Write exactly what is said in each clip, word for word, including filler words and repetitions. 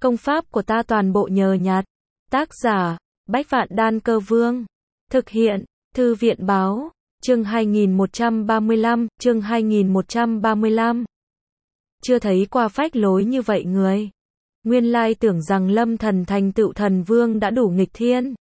Công pháp của ta toàn bộ nhờ nhặt. Tác giả, Bách Vạn Đan Cơ Vương. Thực hiện, Thư viện Báo. Chương hai nghìn một trăm ba mươi lăm, chương hai nghìn một trăm ba mươi lăm. Chưa thấy qua phách lối như vậy người. Nguyên lai tưởng rằng Lâm Thần thành tựu thần vương đã đủ nghịch thiên.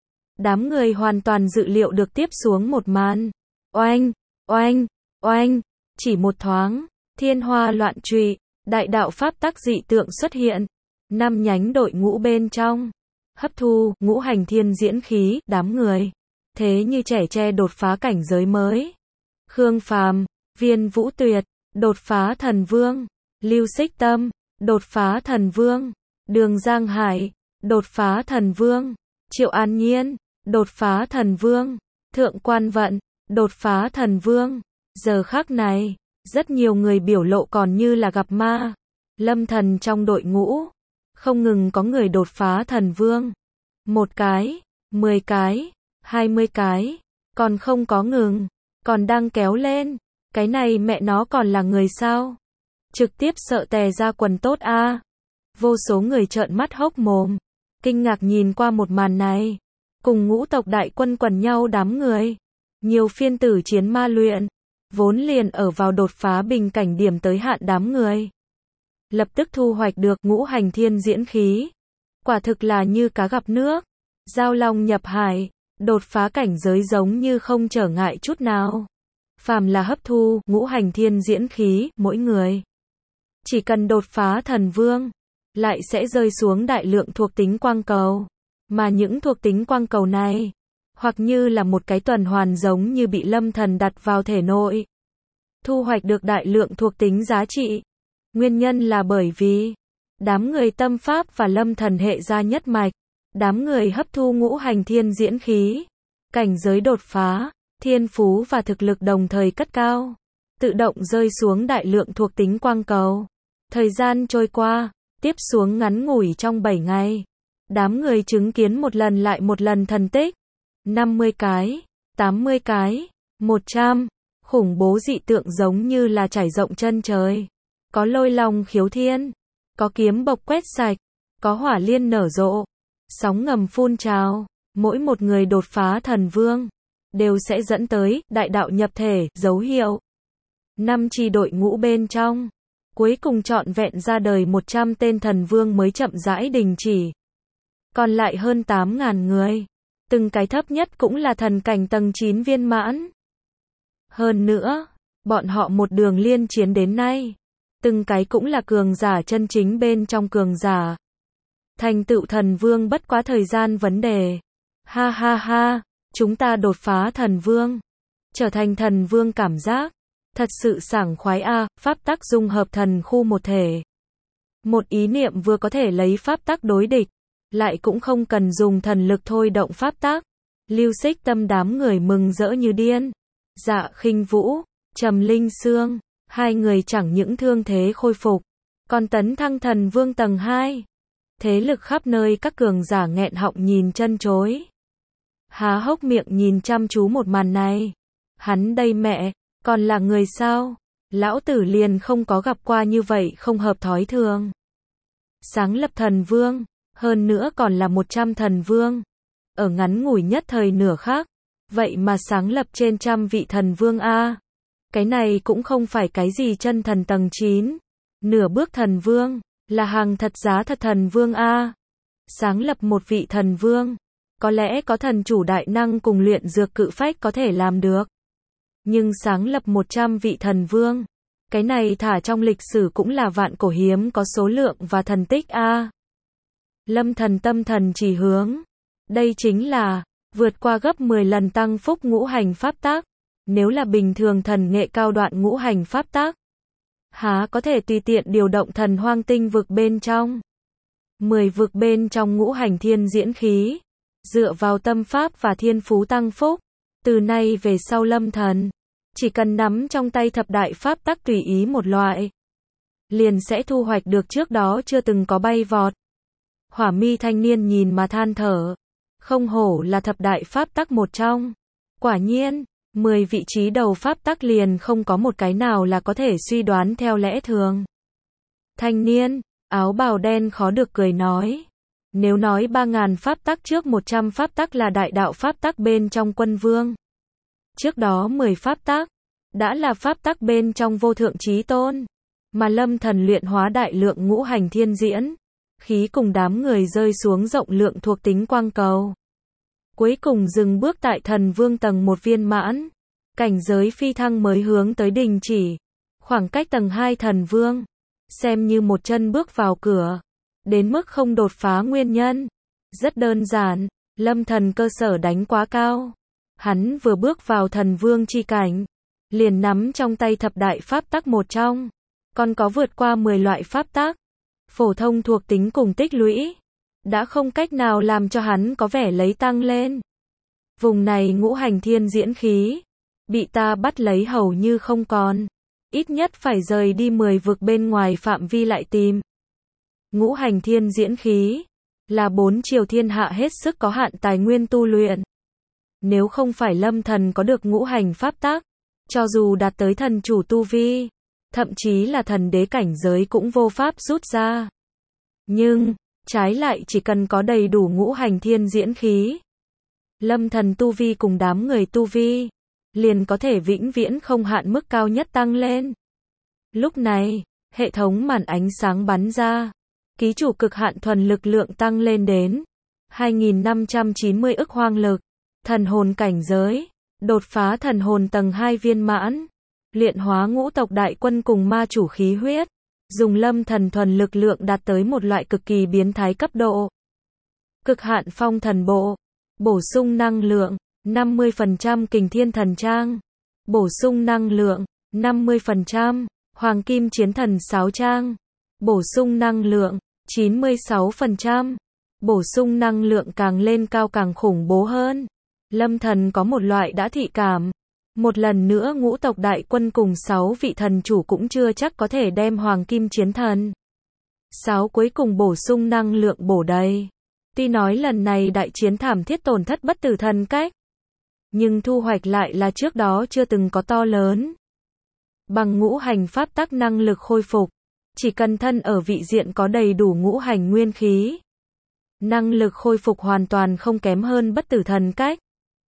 Đám người hoàn toàn dự liệu được tiếp xuống một màn. Oanh, oanh, oanh, chỉ một thoáng, thiên hoa loạn trụy, đại đạo pháp tắc dị tượng xuất hiện. Năm nhánh đội ngũ bên trong, hấp thu, ngũ hành thiên diễn khí, đám người. Thế như trẻ tre đột phá cảnh giới mới. Khương Phàm, Viên Vũ Tuyệt, đột phá thần vương. Lưu Xích Tâm, đột phá thần vương. Đường Giang Hải, đột phá thần vương. Triệu An Nhiên, đột phá thần vương. Thượng Quan Vận, đột phá thần vương. Giờ khắc này, rất nhiều người biểu lộ còn như là gặp ma. Lâm Thần trong đội ngũ, không ngừng có người đột phá thần vương. Một cái, mười cái, hai mươi cái, còn không có ngừng, còn đang kéo lên. Cái này mẹ nó còn là người sao? Trực tiếp sợ tè ra quần tốt a. À. Vô số người trợn mắt hốc mồm, kinh ngạc nhìn qua một màn này. Cùng ngũ tộc đại quân quần nhau đám người. Nhiều phiên tử chiến ma luyện, vốn liền ở vào đột phá bình cảnh điểm tới hạn đám người. Lập tức thu hoạch được ngũ hành thiên diễn khí. Quả thực là như cá gặp nước. Giao long nhập hải, đột phá cảnh giới giống như không trở ngại chút nào. Phàm là hấp thu ngũ hành thiên diễn khí, mỗi người chỉ cần đột phá thần vương, lại sẽ rơi xuống đại lượng thuộc tính quang cầu. Mà những thuộc tính quang cầu này, hoặc như là một cái tuần hoàn giống như bị Lâm Thần đặt vào thể nội. Thu hoạch được đại lượng thuộc tính giá trị. Nguyên nhân là bởi vì đám người tâm pháp và Lâm Thần hệ gia nhất mạch. Đám người hấp thu ngũ hành thiên diễn khí. Cảnh giới đột phá, thiên phú và thực lực đồng thời cất cao. Tự động rơi xuống đại lượng thuộc tính quang cầu. Thời gian trôi qua, tiếp xuống ngắn ngủi trong bảy ngày. Đám người chứng kiến một lần lại một lần thần tích. năm mươi cái, tám mươi cái, một trăm. Khủng bố dị tượng giống như là trải rộng chân trời. Có lôi long khiếu thiên, có kiếm bộc quét sạch, có hỏa liên nở rộ, sóng ngầm phun trào. Mỗi một người đột phá thần vương, đều sẽ dẫn tới đại đạo nhập thể, dấu hiệu. Năm chi đội ngũ bên trong, cuối cùng trọn vẹn ra đời một trăm tên thần vương mới chậm rãi đình chỉ. Còn lại hơn tám nghìn người, từng cái thấp nhất cũng là thần cảnh tầng chín viên mãn. Hơn nữa, bọn họ một đường liên chiến đến nay, từng cái cũng là cường giả chân chính bên trong cường giả. Thành tựu thần vương bất quá thời gian vấn đề. Ha ha ha, chúng ta đột phá thần vương. Trở thành thần vương cảm giác. Thật sự sảng khoái a, à, pháp tắc dung hợp thần khu một thể. Một ý niệm vừa có thể lấy pháp tắc đối địch, lại cũng không cần dùng thần lực thôi động pháp tắc. Lưu Xích Tâm đám người mừng rỡ như điên. Dạ Khinh Vũ, Trầm Linh Sương, hai người chẳng những thương thế khôi phục, còn tấn thăng thần vương tầng hai. Thế lực khắp nơi các cường giả nghẹn họng nhìn chân chối. Há hốc miệng nhìn chăm chú một màn này. Hắn đây mẹ, còn là người sao? Lão tử liền không có gặp qua như vậy không hợp thói thường. Sáng lập thần vương, hơn nữa còn là một trăm thần vương. Ở ngắn ngủi nhất thời nửa khắc, vậy mà sáng lập trên trăm vị thần vương a. Cái này cũng không phải cái gì chân thần tầng chín. Nửa bước thần vương, là hàng thật giá thật thần vương a. Sáng lập một vị thần vương, có lẽ có thần chủ đại năng cùng luyện dược cự phách có thể làm được. Nhưng sáng lập một trăm vị thần vương, cái này thả trong lịch sử cũng là vạn cổ hiếm có số lượng và thần tích a. Lâm Thần tâm thần chỉ hướng, đây chính là vượt qua gấp mười lần tăng phúc ngũ hành pháp tắc. Nếu là bình thường thần nghệ cao đoạn ngũ hành pháp tắc, há có thể tùy tiện điều động thần hoang tinh vực bên trong. mười vực bên trong ngũ hành thiên diễn khí, dựa vào tâm pháp và thiên phú tăng phúc. Từ nay về sau Lâm Thần, chỉ cần nắm trong tay thập đại pháp tắc tùy ý một loại, liền sẽ thu hoạch được trước đó chưa từng có bay vọt. Hỏa mi thanh niên nhìn mà than thở. Không hổ là thập đại pháp tắc một trong. Quả nhiên, mười vị trí đầu pháp tắc liền không có một cái nào là có thể suy đoán theo lẽ thường. Thanh niên, Áo bào đen khó được cười nói. Nếu nói ba ngàn pháp tắc trước một trăm pháp tắc là đại đạo pháp tắc bên trong quân vương. Trước đó mười pháp tắc, đã là pháp tắc bên trong vô thượng chí tôn. Mà Lâm Thần luyện hóa đại lượng ngũ hành thiên diễn. Khí cùng đám người rơi xuống rộng lượng thuộc tính quang cầu. Cuối cùng dừng bước tại thần vương tầng một viên mãn. Cảnh giới phi thăng mới hướng tới đình chỉ. Khoảng cách tầng hai thần vương. Xem như một chân bước vào cửa. Đến mức không đột phá nguyên nhân. Rất đơn giản. Lâm Thần cơ sở đánh quá cao. Hắn vừa bước vào thần vương chi cảnh. Liền nắm trong tay thập đại pháp tắc một trong. Còn có vượt qua mười loại pháp tắc. Phổ thông thuộc tính cùng tích lũy. Đã không cách nào làm cho hắn có vẻ lấy tăng lên. Vùng này ngũ hành thiên diễn khí. Bị ta bắt lấy hầu như không còn. Ít nhất phải rời đi mười vực bên ngoài phạm vi lại tìm. Ngũ hành thiên diễn khí. Là bốn triều thiên hạ hết sức có hạn tài nguyên tu luyện. Nếu không phải Lâm Thần có được ngũ hành pháp tắc. Cho dù đạt tới thần chủ tu vi. Thậm chí là thần đế cảnh giới cũng vô pháp rút ra. Nhưng, trái lại chỉ cần có đầy đủ ngũ hành thiên diễn khí. Lâm Thần tu vi cùng đám người tu vi. Liền có thể vĩnh viễn không hạn mức cao nhất tăng lên. Lúc này, hệ thống màn ánh sáng bắn ra. Ký chủ cực hạn thuần lực lượng tăng lên đến hai nghìn năm trăm chín mươi ức hoang lực. Thần hồn cảnh giới. Đột phá thần hồn tầng hai viên mãn. Luyện hóa ngũ tộc đại quân cùng ma chủ khí huyết. Dùng Lâm Thần thuần lực lượng đạt tới một loại cực kỳ biến thái cấp độ. Cực hạn phong thần bộ. Bổ sung năng lượng. năm mươi phần trăm kình thiên thần trang. Bổ sung năng lượng. năm mươi phần trăm. Hoàng kim chiến thần sáo trang. Bổ sung năng lượng. chín mươi sáu phần trăm. Bổ sung năng lượng càng lên cao càng khủng bố hơn. Lâm Thần có một loại đã thị cảm. Một lần nữa ngũ tộc đại quân cùng sáu vị thần chủ cũng chưa chắc có thể đem hoàng kim chiến thần. Sáu cuối cùng bổ sung năng lượng bổ đầy. Tuy nói lần này đại chiến thảm thiết tổn thất bất tử thần cách. Nhưng thu hoạch lại là trước đó chưa từng có to lớn. Bằng ngũ hành pháp tắc năng lực khôi phục. Chỉ cần thân ở vị diện có đầy đủ ngũ hành nguyên khí. Năng lực khôi phục hoàn toàn không kém hơn bất tử thần cách.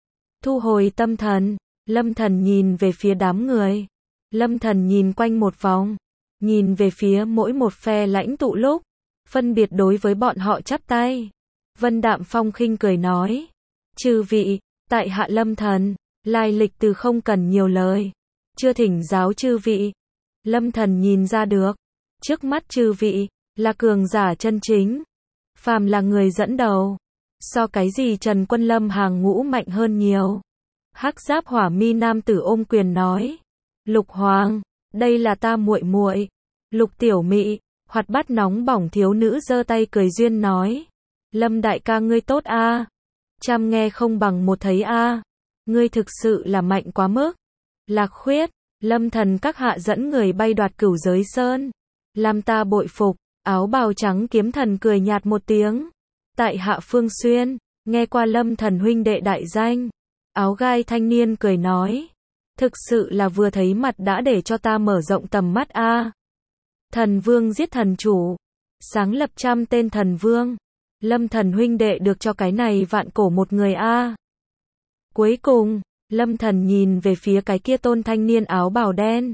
Thu hồi tâm thần. Lâm Thần nhìn về phía đám người. Lâm Thần nhìn quanh một vòng. Nhìn về phía mỗi một phe lãnh tụ lúc. Phân biệt đối với bọn họ chắp tay. Vân Đạm Phong khinh cười nói. Chư vị, tại hạ Lâm Thần. Lai lịch từ không cần nhiều lời. Chưa thỉnh giáo chư vị. Lâm Thần nhìn ra được. Trước mắt chư vị, là cường giả chân chính. Phàm là người dẫn đầu. So cái gì Trần Quân Lâm hàng ngũ mạnh hơn nhiều. Hắc giáp hỏa mi nam tử ôm quyền nói. Lục Hoàng, đây là ta muội muội. Lục Tiểu Mị, hoạt bát nóng bỏng thiếu nữ giơ tay cười duyên nói. Lâm đại ca ngươi tốt a. Trăm nghe không bằng một thấy a. Ngươi thực sự là mạnh quá mức. Lạc Khuyết, Lâm Thần các hạ dẫn người bay đoạt cửu giới sơn. Làm ta bội phục. Áo bào trắng kiếm thần cười nhạt một tiếng. Tại hạ Phương Xuyên, nghe qua Lâm Thần huynh đệ đại danh. Áo gai thanh niên cười nói. Thực sự là vừa thấy mặt đã để cho ta mở rộng tầm mắt a. Thần vương giết thần chủ. Sáng lập trăm tên thần vương. Lâm Thần huynh đệ được cho cái này vạn cổ một người a. Cuối cùng, Lâm Thần nhìn về phía cái kia tôn thanh niên áo bào đen.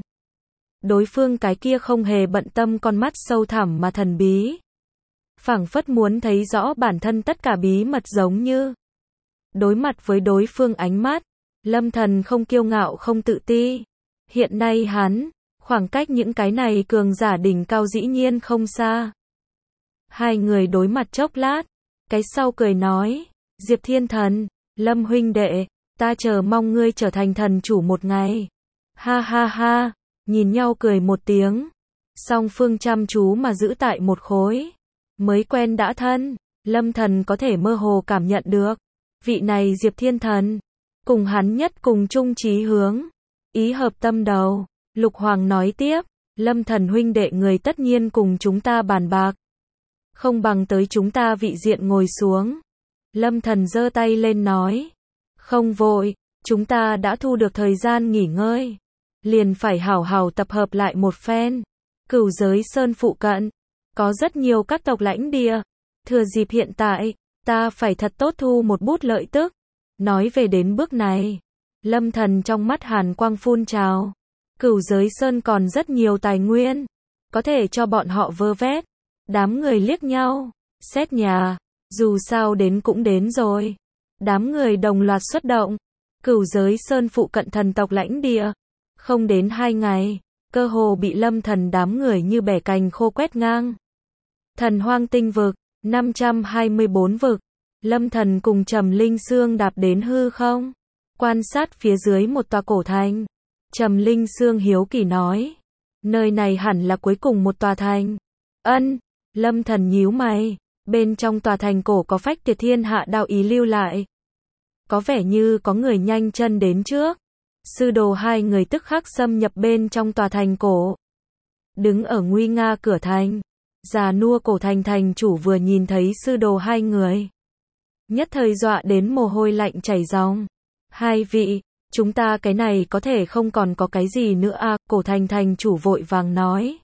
Đối phương cái kia không hề bận tâm con mắt sâu thẳm mà thần bí. Phảng phất muốn thấy rõ bản thân tất cả bí mật giống như. Đối mặt với đối phương ánh mắt, Lâm Thần không kiêu ngạo không tự ti. Hiện nay hắn, khoảng cách những cái này cường giả đỉnh cao dĩ nhiên không xa. Hai người đối mặt chốc lát, cái sau cười nói, Diệp Thiên Thần, Lâm huynh đệ, ta chờ mong ngươi trở thành thần chủ một ngày. Ha ha ha, nhìn nhau cười một tiếng. Song phương chăm chú mà giữ tại một khối. Mới quen đã thân, Lâm Thần có thể mơ hồ cảm nhận được. Vị này Diệp Thiên Thần, cùng hắn nhất cùng chung chí hướng. Ý hợp tâm đầu, Lục Hoàng nói tiếp, Lâm Thần huynh đệ người tất nhiên cùng chúng ta bàn bạc. Không bằng tới chúng ta vị diện ngồi xuống. Lâm Thần giơ tay lên nói. Không vội, chúng ta đã thu được thời gian nghỉ ngơi. Liền phải hảo hảo tập hợp lại một phen. Cửu giới sơn phụ cận. Có rất nhiều các tộc lãnh địa. Thừa dịp hiện tại, ta phải thật tốt thu một bút lợi tức. Nói về đến bước này, Lâm Thần trong mắt hàn quang phun trào. Cửu Giới Sơn còn rất nhiều tài nguyên, có thể cho bọn họ vơ vét. Đám người liếc nhau, xét nhà, dù sao đến cũng đến rồi. Đám người đồng loạt xuất động. Cửu Giới Sơn phụ cận thần tộc lãnh địa. Không đến hai ngày, cơ hồ bị Lâm Thần đám người như bẻ cành khô quét ngang. Thần Hoang Tinh vực, năm trăm hai mươi bốn vực. Lâm Thần cùng Trầm Linh Sương đạp đến hư không, quan sát phía dưới một tòa cổ thành. Trầm Linh Sương hiếu kỳ nói, nơi này hẳn là cuối cùng một tòa thành. Ân, Lâm Thần nhíu mày, bên trong tòa thành cổ có phách tuyệt thiên hạ đạo ý lưu lại. Có vẻ như có người nhanh chân đến trước. Sư đồ hai người tức khắc xâm nhập bên trong tòa thành cổ. Đứng ở nguy nga cửa thành, già nua cổ thành thành chủ vừa nhìn thấy sư đồ hai người, nhất thời dọa đến mồ hôi lạnh chảy ròng. Hai vị, chúng ta cái này có thể không còn có cái gì nữa à, cổ thành thành chủ vội vàng nói.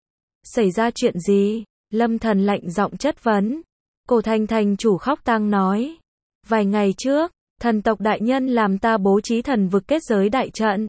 Xảy ra chuyện gì? Lâm Thần lạnh giọng chất vấn. Cổ thành thành chủ khóc tang nói. Vài ngày trước, thần tộc đại nhân làm ta bố trí thần vực kết giới đại trận.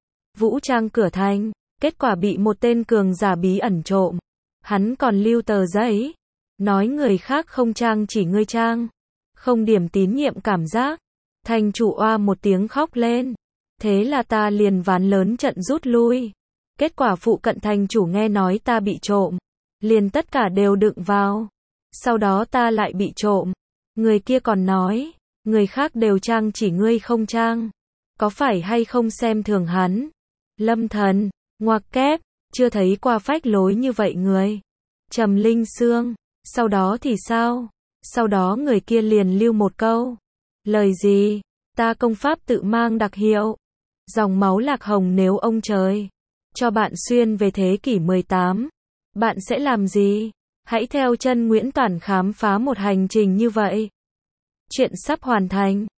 Vũ trang cửa thành, kết quả bị một tên cường giả bí ẩn trộm. Hắn còn lưu tờ giấy, nói người khác không trang chỉ ngươi trang. Không điểm tín nhiệm cảm giác. Thành chủ oa một tiếng khóc lên. Thế là ta liền ván lớn trận rút lui. Kết quả phụ cận thành chủ nghe nói ta bị trộm, liền tất cả đều đựng vào. Sau đó ta lại bị trộm. Người kia còn nói, người khác đều trang chỉ ngươi không trang. Có phải hay không xem thường hắn? Lâm Thần, ngoặc kép, chưa thấy qua phách lối như vậy người. Trầm Linh Sương, sau đó thì sao? Sau đó người kia liền lưu một câu. Lời gì? Ta công pháp tự mang đặc hiệu. Dòng máu lạc hồng nếu ông trời cho bạn xuyên về thế kỷ mười tám, bạn sẽ làm gì? Hãy theo chân Nguyễn Toản khám phá một hành trình như vậy. Chuyện sắp hoàn thành.